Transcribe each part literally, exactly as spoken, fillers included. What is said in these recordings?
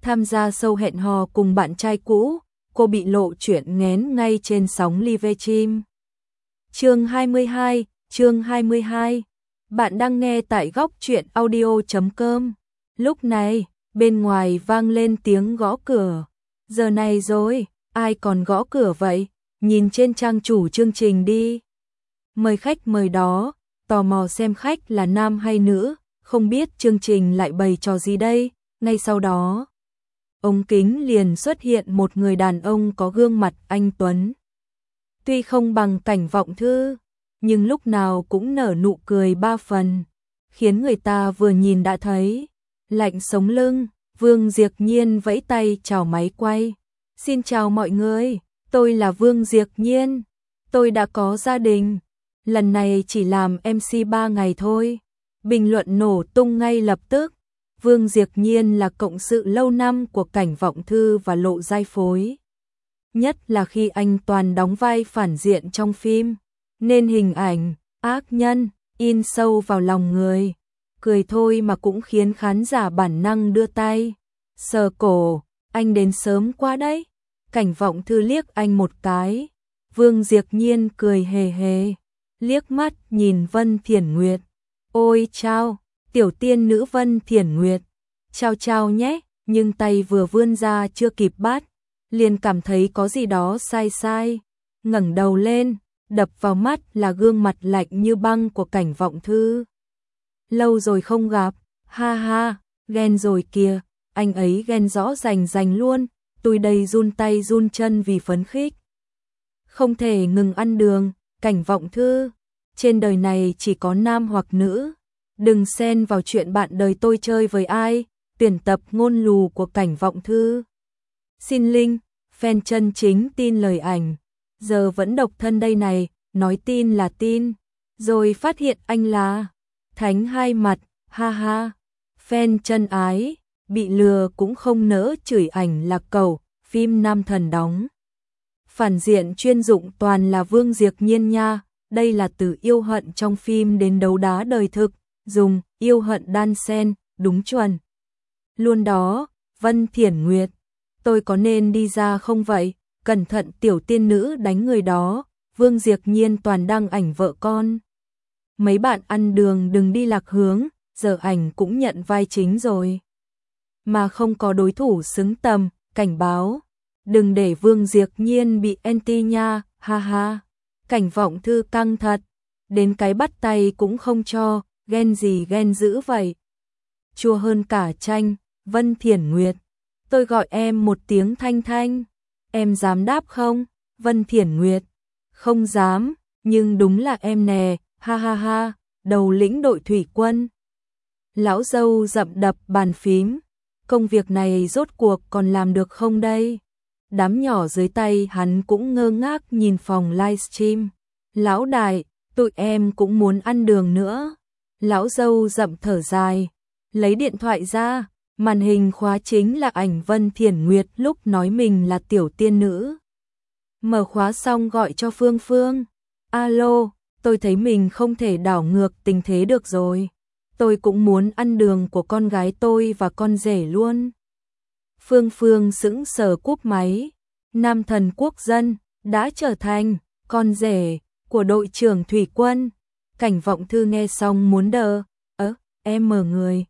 Tham gia show hẹn hò cùng bạn trai cũ, cô bị lộ chuyện nghén ngay trên sóng live stream. Chương hai mươi hai, chương hai mươi hai. Bạn đang nghe tại góc truyện audio chấm com. Lúc này, bên ngoài vang lên tiếng gõ cửa. Giờ này rồi, ai còn gõ cửa vậy? Nhìn trên trang chủ chương trình đi. Mời khách mời đó, tò mò xem khách là nam hay nữ, không biết chương trình lại bày trò gì đây. Ngay sau đó, ống kính liền xuất hiện một người đàn ông có gương mặt anh tuấn. Tuy không bằng Cảnh Vọng Thư, nhưng lúc nào cũng nở nụ cười ba phần, khiến người ta vừa nhìn đã thấy lạnh sống lưng. Vương Diệp Nhiên vẫy tay chào máy quay. Xin chào mọi người, tôi là Vương Diệp Nhiên. Tôi đã có gia đình, lần này chỉ làm em xê ba ngày thôi. Bình luận nổ tung ngay lập tức. Vương Diệp Nhiên là cộng sự lâu năm của Cảnh Vọng Thư và Lộ Giai Phối. Nhất là khi anh toàn đóng vai phản diện trong phim, nên hình ảnh ác nhân in sâu vào lòng người. Cười thôi mà cũng khiến khán giả bản năng đưa tay sờ cổ. Anh đến sớm quá đấy. Cảnh Vọng Thư liếc anh một cái. Vương Diệp Nhiên cười hề hề, liếc mắt nhìn Vân Thiển Nguyệt. Ôi chao, tiểu tiên nữ Vân Thiển Nguyệt. Chao chao nhé, nhưng tay vừa vươn ra chưa kịp bắt, liền cảm thấy có gì đó sai sai. Ngẩng đầu lên, đập vào mắt là gương mặt lạnh như băng của Cảnh Vọng Thư. Lâu rồi không gặp, ha ha, ghen rồi kìa, anh ấy ghen rõ rành rành luôn, tôi đây run tay run chân vì phấn khích. Không thể ngừng ăn đường, Cảnh Vọng Thư, trên đời này chỉ có nam hoặc nữ, đừng xen vào chuyện bạn đời tôi chơi với ai. Tuyển tập ngôn lù của Cảnh Vọng Thư. Xin link, fan chân chính tin lời ảnh, giờ vẫn độc thân đây này, nói tin là tin, rồi phát hiện anh là thánh hai mặt, ha ha. Fan chân ái, bị lừa cũng không nỡ chửi ảnh là cẩu, phim nam thần đóng. Phản diện chuyên dụng toàn là Vương Diệp Nhiên nha, đây là từ yêu hận trong phim đến đấu đá đời thực, dùng yêu hận đan xen, đúng chuẩn. Luôn đó, Vân Thiển Nguyệt, tôi có nên đi ra không vậy? Cẩn thận tiểu tiên nữ đánh người đó. Vương Diệp Nhiên toàn đăng ảnh vợ con. Mấy bạn ăn đường đừng đi lạc hướng, giờ ảnh cũng nhận vai chính rồi. Mà không có đối thủ xứng tầm, cảnh báo. Đừng để Vương Diệp Nhiên bị anti nha, ha ha. Cảnh Vọng Thư căng thật, đến cái bắt tay cũng không cho, ghen gì ghen dữ vậy. Chua hơn cả chanh. Vân Thiển Nguyệt, tôi gọi em một tiếng Thanh Thanh, em dám đáp không? Vân Thiển Nguyệt, không dám, nhưng đúng là em nè, ha ha ha, đầu lĩnh đội thủy quân. Lão dâu dậm đập bàn phím, công việc này rốt cuộc còn làm được không đây? Đám nhỏ dưới tay hắn cũng ngơ ngác nhìn phòng livestream. Lão đại, tụi em cũng muốn ăn đường nữa. Lão dâu dậm thở dài, lấy điện thoại ra. Màn hình khóa chính là ảnh Vân Thiển Nguyệt lúc nói mình là tiểu tiên nữ. Mở khóa xong gọi cho Phương Phương. Alo, tôi thấy mình không thể đảo ngược tình thế được rồi. Tôi cũng muốn ăn đường của con gái tôi và con rể luôn. Phương Phương sững sờ cúp máy. Nam thần quốc dân đã trở thành con rể của đội trưởng thủy quân. Cảnh Vọng Thư nghe xong muốn đờ. Ơ, em mở người.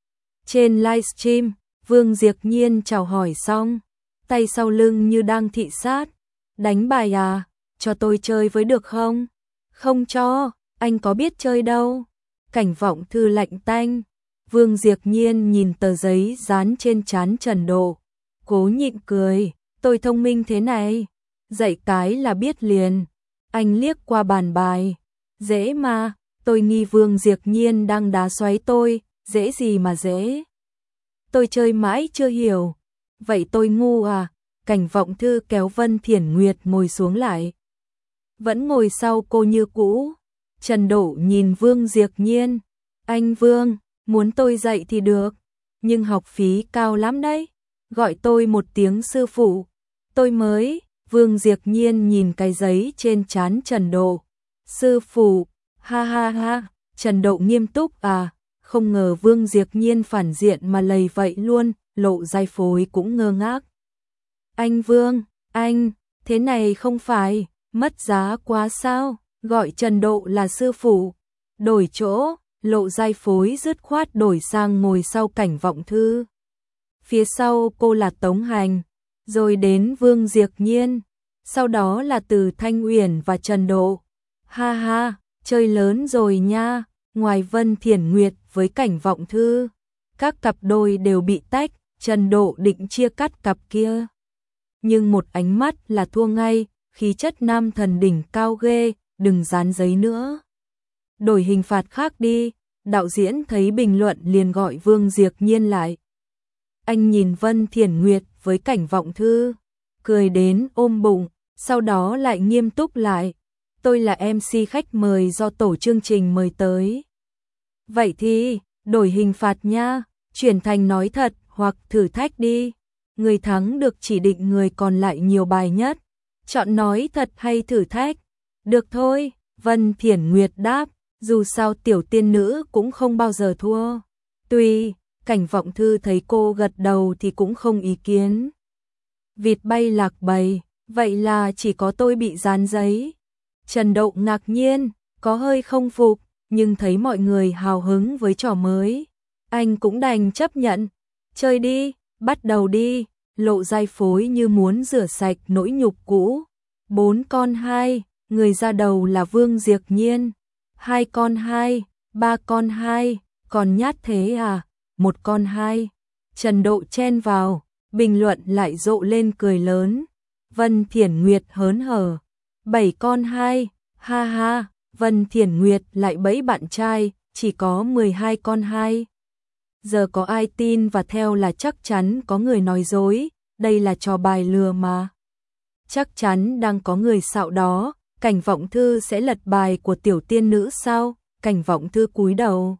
Trên livestream, Vương Diệp Nhiên chào hỏi xong, tay sau lưng như đang thị sát. Đánh bài à, cho tôi chơi với được không? Không cho, anh có biết chơi đâu. Cảnh Vọng Thư lạnh tanh. Vương Diệp Nhiên nhìn tờ giấy dán trên trán Trần Độ, cố nhịn cười, tôi thông minh thế này, dạy cái là biết liền. Anh liếc qua bàn bài, dễ mà, tôi nghi Vương Diệp Nhiên đang đá xoáy tôi. Dễ gì mà dễ. Tôi chơi mãi chưa hiểu. Vậy tôi ngu à? Cảnh Vọng Thư kéo Vân Thiển Nguyệt ngồi xuống lại. Vẫn ngồi sau cô như cũ. Trần Độ nhìn Vương Diệp Nhiên. Anh Vương, muốn tôi dạy thì được. Nhưng học phí cao lắm đấy. Gọi tôi một tiếng sư phụ. Tôi mới. Vương Diệp Nhiên nhìn cái giấy trên trán Trần Độ. Sư phụ. Ha ha ha. Trần Độ nghiêm túc à? Không ngờ Vương Diệp Nhiên phản diện mà lầy vậy luôn, Lộ Giai Phối cũng ngơ ngác. Anh Vương, anh, thế này không phải, mất giá quá sao, gọi Trần Độ là sư phụ. Đổi chỗ, Lộ Giai Phối dứt khoát đổi sang ngồi sau Cảnh Vọng Thư. Phía sau cô là Tống Hành, rồi đến Vương Diệc Nhiên, sau đó là Từ Thanh Uyển và Trần Độ. Ha ha, chơi lớn rồi nha, ngoài Vân Thiển Nguyệt với Cảnh Vọng Thư, các cặp đôi đều bị tách, Trần Độ định chia cắt cặp kia. Nhưng một ánh mắt là thua ngay, khí chất nam thần đỉnh cao ghê, đừng dán giấy nữa. Đổi hình phạt khác đi, đạo diễn thấy bình luận liền gọi Vương Diệc Nhiên lại. Anh nhìn Vân Thiển Nguyệt với Cảnh Vọng Thư, cười đến ôm bụng, sau đó lại nghiêm túc lại. Tôi là em xê khách mời do tổ chương trình mời tới. Vậy thì, đổi hình phạt nha, chuyển thành nói thật hoặc thử thách đi. Người thắng được chỉ định người còn lại nhiều bài nhất. Chọn nói thật hay thử thách? Được thôi, Vân Thiển Nguyệt đáp, dù sao tiểu tiên nữ cũng không bao giờ thua. Tuy, Cảnh Vọng Thư thấy cô gật đầu thì cũng không ý kiến. Vịt bay lạc bầy, vậy là chỉ có tôi bị dán giấy. Trần Độ ngạc nhiên, có hơi không phục, nhưng thấy mọi người hào hứng với trò mới. Anh cũng đành chấp nhận. Chơi đi, bắt đầu đi. Lộ Giai Phối như muốn rửa sạch nỗi nhục cũ. Bốn con hai, người ra đầu là Vương Diệc Nhiên. Hai con hai, ba con hai, còn nhát thế à? Một con hai. Trần Độ chen vào, bình luận lại rộ lên cười lớn. Vân Thiển Nguyệt hớn hở. Bảy con hai, ha ha, Vân Thiển Nguyệt lại bẫy bạn trai, chỉ có mười hai con hai. Giờ có ai tin và theo là chắc chắn có người nói dối, đây là trò bài lừa mà. Chắc chắn đang có người xạo đó, Cảnh Vọng Thư sẽ lật bài của tiểu tiên nữ sao? Cảnh Vọng Thư cúi đầu.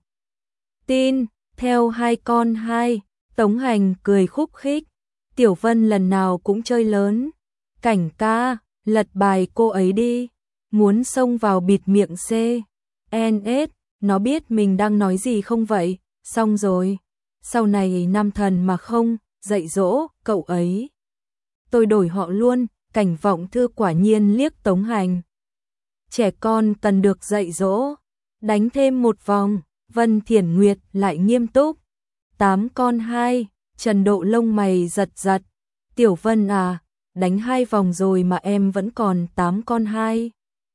Tin, theo hai con hai, Tống Hành cười khúc khích. Tiểu Vân lần nào cũng chơi lớn. Cảnh ca, lật bài cô ấy đi. Muốn xông vào bịt miệng C. en ét, nó biết mình đang nói gì không vậy? Xong rồi. Sau này nam thần mà không dạy dỗ cậu ấy. Tôi đổi họ luôn. Cảnh Vọng Thư quả nhiên liếc Tống Hành. Trẻ con cần được dạy dỗ. Đánh thêm một vòng. Vân Thiển Nguyệt lại nghiêm túc. Tám con hai. Trần Độ lông mày giật giật. Tiểu Vân à, đánh hai vòng rồi mà em vẫn còn tám con hai.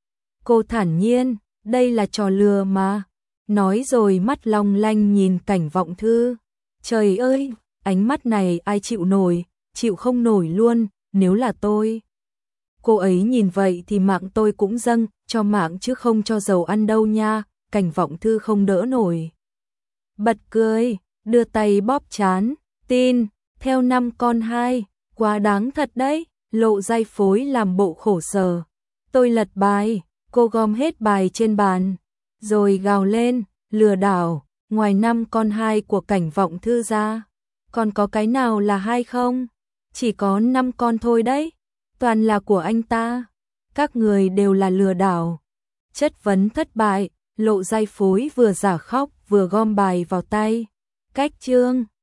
Cô thản nhiên, đây là trò lừa mà. Nói rồi mắt long lanh nhìn Cảnh Vọng Thư. Trời ơi, ánh mắt này ai chịu nổi, chịu không nổi luôn, nếu là tôi. Cô ấy nhìn vậy thì mạng tôi cũng dâng, cho mạng chứ không cho dầu ăn đâu nha. Cảnh Vọng Thư không đỡ nổi. Bật cười, đưa tay bóp chán, tin, theo năm con hai, quá đáng thật đấy. Lộ Giai Phối làm bộ khổ sở. Tôi lật bài, cô gom hết bài trên bàn, rồi gào lên, lừa đảo, ngoài năm con hai của Cảnh Vọng Thư ra, còn có cái nào là hai không? Chỉ có năm con thôi đấy, toàn là của anh ta. Các người đều là lừa đảo. Chất vấn thất bại, Lộ Giai Phối vừa giả khóc vừa gom bài vào tay. Cách chương